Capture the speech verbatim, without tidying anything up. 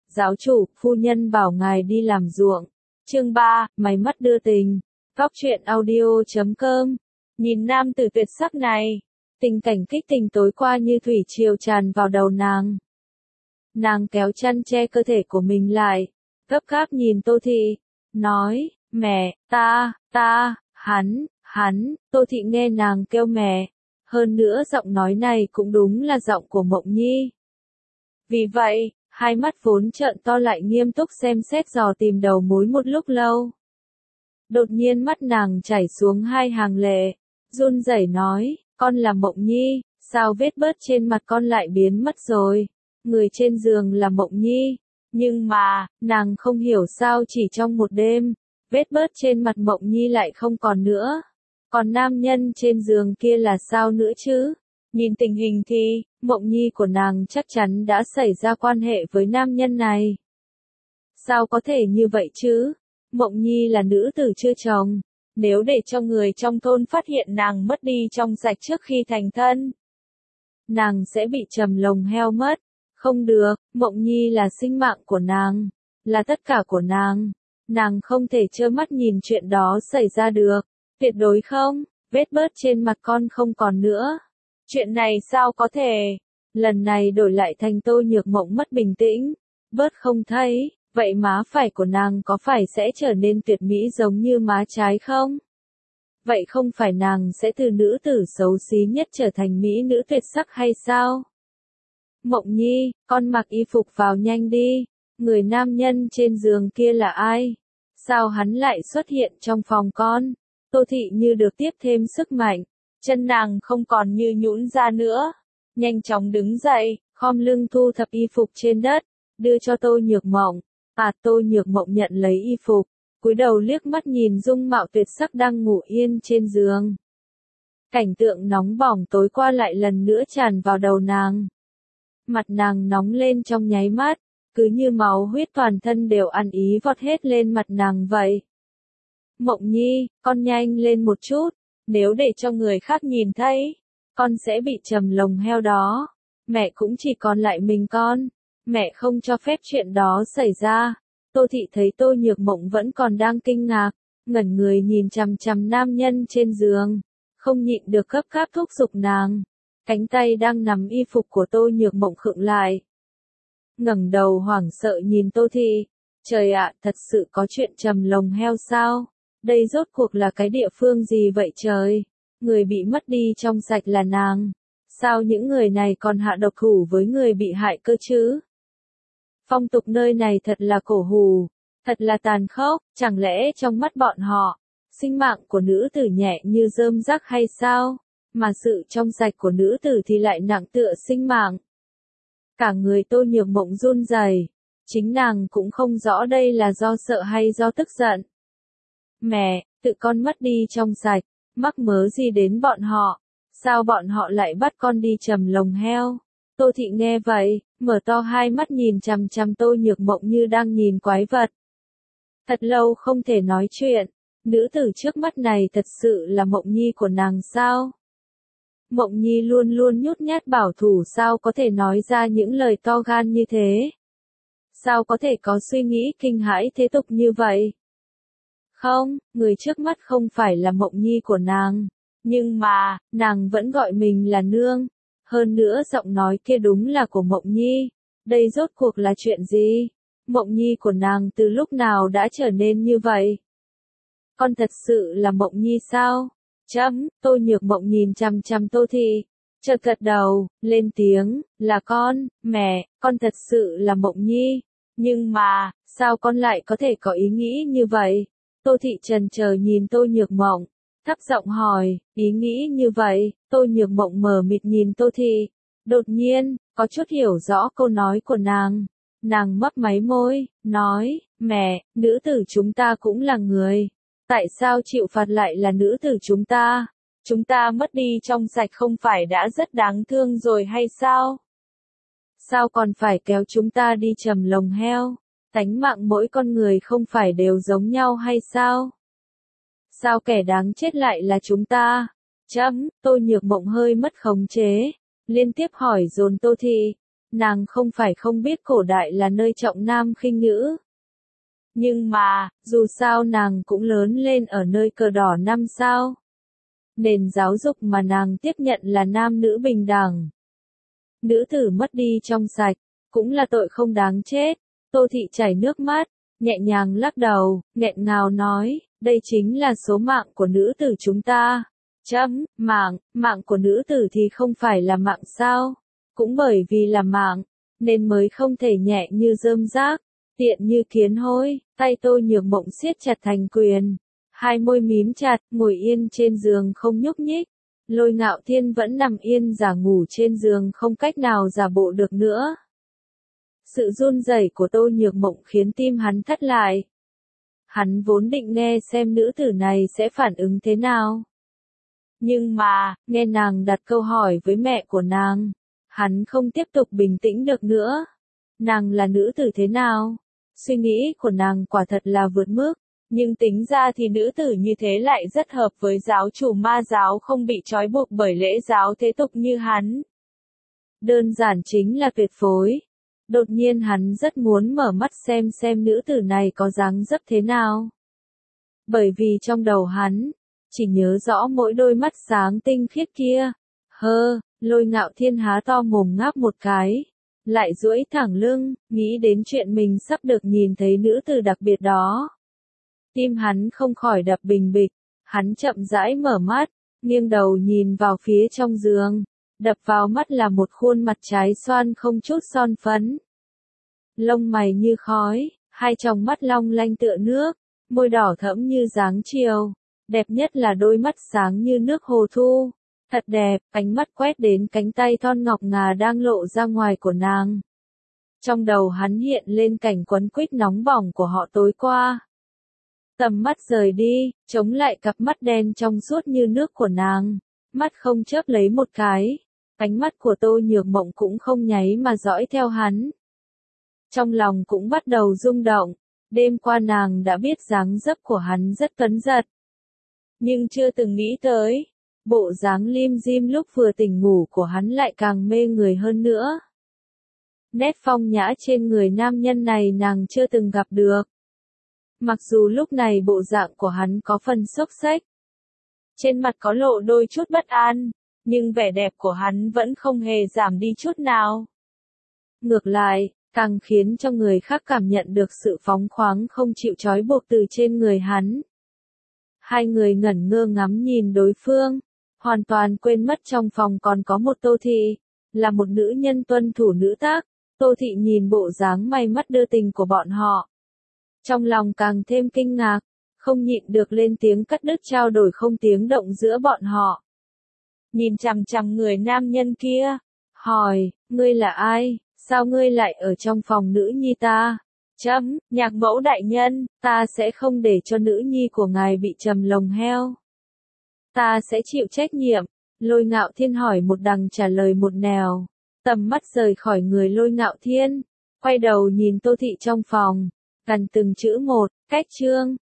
Giáo chủ, phu nhân bảo ngài đi làm ruộng. Chương ba, máy mắt đưa tình. Góc truyện audio chấm com. Nhìn nam tử tuyệt sắc này, tình cảnh kích tình tối qua như thủy triều tràn vào đầu nàng. Nàng kéo chăn che cơ thể của mình lại, gấp gáp nhìn Tô Thị, nói, mẹ, ta, ta, hắn, hắn. Tô Thị nghe nàng kêu mẹ, hơn nữa giọng nói này cũng đúng là giọng của Mộng Nhi. Vì vậy, hai mắt vốn trợn to lại nghiêm túc xem xét dò tìm đầu mối một lúc lâu. Đột nhiên mắt nàng chảy xuống hai hàng lệ, run rẩy nói, con là Mộng Nhi, sao vết bớt trên mặt con lại biến mất rồi? Người trên giường là Mộng Nhi, nhưng mà, nàng không hiểu sao chỉ trong một đêm, vết bớt trên mặt Mộng Nhi lại không còn nữa. Còn nam nhân trên giường kia là sao nữa chứ? Nhìn tình hình thì, Mộng Nhi của nàng chắc chắn đã xảy ra quan hệ với nam nhân này. Sao có thể như vậy chứ? Mộng Nhi là nữ tử chưa chồng, nếu để cho người trong thôn phát hiện nàng mất đi trong sạch trước khi thành thân, nàng sẽ bị trầm lồng heo mất. Không được, Mộng Nhi là sinh mạng của nàng, là tất cả của nàng. Nàng không thể trơ mắt nhìn chuyện đó xảy ra được. Tuyệt đối không, vết bớt trên mặt con không còn nữa. Chuyện này sao có thể? Lần này đổi lại thành Tô Nhược Mộng mất bình tĩnh, bớt không thấy, vậy má phải của nàng có phải sẽ trở nên tuyệt mỹ giống như má trái không? Vậy không phải nàng sẽ từ nữ tử xấu xí nhất trở thành mỹ nữ tuyệt sắc hay sao? Mộng Nhi, con mặc y phục vào nhanh đi, người nam nhân trên giường kia là ai? Sao hắn lại xuất hiện trong phòng con? Tô Thị như được tiếp thêm sức mạnh, chân nàng không còn như nhũn ra nữa, nhanh chóng đứng dậy, khom lưng thu thập y phục trên đất, đưa cho Tô Nhược Mộng. À, Tô Nhược Mộng nhận lấy y phục, cúi đầu liếc mắt nhìn dung mạo tuyệt sắc đang ngủ yên trên giường. Cảnh tượng nóng bỏng tối qua lại lần nữa tràn vào đầu nàng. Mặt nàng nóng lên trong nháy mắt, cứ như máu huyết toàn thân đều ăn ý vọt hết lên mặt nàng vậy. Mộng Nhi, con nhanh lên một chút, nếu để cho người khác nhìn thấy, con sẽ bị trầm lồng heo đó. Mẹ cũng chỉ còn lại mình con, mẹ không cho phép chuyện đó xảy ra. Tô Thị thấy Tô Nhược Mộng vẫn còn đang kinh ngạc, ngẩn người nhìn chằm chằm nam nhân trên giường, không nhịn được gấp gáp thúc giục nàng. Cánh tay đang nắm y phục của Tô Nhược Mộng khựng lại. Ngẩng đầu hoảng sợ nhìn Tô Thị, trời ạ, thật sự có chuyện trầm lồng heo sao? Đây rốt cuộc là cái địa phương gì vậy trời? Người bị mất đi trong sạch là nàng. Sao những người này còn hạ độc thủ với người bị hại cơ chứ? Phong tục nơi này thật là cổ hủ, thật là tàn khốc, chẳng lẽ trong mắt bọn họ, sinh mạng của nữ tử nhẹ như rơm rác hay sao? Mà sự trong sạch của nữ tử thì lại nặng tựa sinh mạng. Cả người Tô Nhược Mộng run rẩy, chính nàng cũng không rõ đây là do sợ hay do tức giận. Mẹ, tự con mất đi trong sạch, mắc mớ gì đến bọn họ? Sao bọn họ lại bắt con đi trầm lồng heo? Tô Thị nghe vậy, mở to hai mắt nhìn chằm chằm Tô Nhược Mộng như đang nhìn quái vật. Thật lâu không thể nói chuyện, nữ tử trước mắt này thật sự là Mộng Nhi của nàng sao? Mộng Nhi luôn luôn nhút nhát bảo thủ, sao có thể nói ra những lời to gan như thế? Sao có thể có suy nghĩ kinh hãi thế tục như vậy? Không, người trước mắt không phải là Mộng Nhi của nàng, nhưng mà, nàng vẫn gọi mình là nương. Hơn nữa giọng nói kia đúng là của Mộng Nhi. Đây rốt cuộc là chuyện gì? Mộng Nhi của nàng từ lúc nào đã trở nên như vậy? Con thật sự là Mộng Nhi sao? Chấm, Tô Nhược Mộng nhìn chằm chằm Tô Thị, chợt gật đầu, lên tiếng, là con, mẹ, con thật sự là Mộng Nhi. Nhưng mà, sao con lại có thể có ý nghĩ như vậy? Tô Thị chần chờ nhìn Tô Nhược Mộng, thấp giọng hỏi, ý nghĩ như vậy? Tô Nhược Mộng mờ mịt nhìn Tô Thị, đột nhiên, có chút hiểu rõ câu nói của nàng. Nàng mấp máy môi, nói, mẹ, nữ tử chúng ta cũng là người. Tại sao chịu phạt lại là nữ tử chúng ta? Chúng ta mất đi trong sạch không phải đã rất đáng thương rồi hay sao? Sao còn phải kéo chúng ta đi trầm lồng heo? Tánh mạng mỗi con người không phải đều giống nhau hay sao? Sao kẻ đáng chết lại là chúng ta? Chấm, Tô Nhược Mộng hơi mất khống chế, liên tiếp hỏi dồn Tô Thị. Nàng không phải không biết cổ đại là nơi trọng nam khinh nữ. Nhưng mà, dù sao nàng cũng lớn lên ở nơi cờ đỏ năm sao. Nền giáo dục mà nàng tiếp nhận là nam nữ bình đẳng. Nữ tử mất đi trong sạch, cũng là tội không đáng chết. Tô Thị chảy nước mắt, nhẹ nhàng lắc đầu, nghẹn ngào nói, đây chính là số mạng của nữ tử chúng ta. Chấm, mạng, mạng của nữ tử thì không phải là mạng sao? Cũng bởi vì là mạng, nên mới không thể nhẹ như rơm rác, tiện như kiến hôi. Tay Tô Nhược Mộng siết chặt thành quyền, hai môi mím chặt, ngồi yên trên giường không nhúc nhích. Lôi Ngạo Thiên vẫn nằm yên giả ngủ trên giường không cách nào giả bộ được nữa. Sự run rẩy của Tô Nhược Mộng khiến tim hắn thắt lại. Hắn vốn định nghe xem nữ tử này sẽ phản ứng thế nào. Nhưng mà, nghe nàng đặt câu hỏi với mẹ của nàng, hắn không tiếp tục bình tĩnh được nữa. Nàng là nữ tử thế nào? Suy nghĩ của nàng quả thật là vượt mức, nhưng tính ra thì nữ tử như thế lại rất hợp với giáo chủ ma giáo không bị trói buộc bởi lễ giáo thế tục như hắn. Đơn giản chính là tuyệt phối. Đột nhiên hắn rất muốn mở mắt xem xem nữ tử này có dáng dấp thế nào. Bởi vì trong đầu hắn, chỉ nhớ rõ mỗi đôi mắt sáng tinh khiết kia. Hơ, Lôi Ngạo Thiên há to mồm ngáp một cái, lại duỗi thẳng lưng, nghĩ đến chuyện mình sắp được nhìn thấy nữ tử đặc biệt đó. Tim hắn không khỏi đập bình bịch, hắn chậm rãi mở mắt, nghiêng đầu nhìn vào phía trong giường, đập vào mắt là một khuôn mặt trái xoan không chút son phấn. Lông mày như khói, hai tròng mắt long lanh tựa nước, môi đỏ thẫm như dáng chiều, đẹp nhất là đôi mắt sáng như nước hồ thu. Thật đẹp, ánh mắt quét đến cánh tay thon ngọc ngà đang lộ ra ngoài của nàng. Trong đầu hắn hiện lên cảnh quấn quýt nóng bỏng của họ tối qua. Tầm mắt rời đi, chống lại cặp mắt đen trong suốt như nước của nàng. Mắt không chớp lấy một cái. Ánh mắt của Tô Nhược Mộng cũng không nháy mà dõi theo hắn. Trong lòng cũng bắt đầu rung động. Đêm qua nàng đã biết dáng dấp của hắn rất tuấn giật. Nhưng chưa từng nghĩ tới. Bộ dáng lim dim lúc vừa tỉnh ngủ của hắn lại càng mê người hơn nữa. Nét phong nhã trên người nam nhân này nàng chưa từng gặp được. Mặc dù lúc này bộ dạng của hắn có phần xốc xếch. Trên mặt có lộ đôi chút bất an, nhưng vẻ đẹp của hắn vẫn không hề giảm đi chút nào. Ngược lại, càng khiến cho người khác cảm nhận được sự phóng khoáng không chịu trói buộc từ trên người hắn. Hai người ngẩn ngơ ngắm nhìn đối phương. Hoàn toàn quên mất trong phòng còn có một Tô Thị, là một nữ nhân tuân thủ nữ tác. Tô Thị nhìn bộ dáng may mắt đưa tình của bọn họ. Trong lòng càng thêm kinh ngạc, không nhịn được lên tiếng cắt đứt trao đổi không tiếng động giữa bọn họ. Nhìn chằm chằm người nam nhân kia, hỏi, ngươi là ai, sao ngươi lại ở trong phòng nữ nhi ta? Chấm, nhạc mẫu đại nhân, ta sẽ không để cho nữ nhi của ngài bị trầm lồng heo. Ta sẽ chịu trách nhiệm. Lôi Ngạo Thiên hỏi một đằng trả lời một nẻo. Tầm mắt rời khỏi người Lôi Ngạo Thiên, quay đầu nhìn Tô Thị trong phòng, gần từng chữ một, cách chương.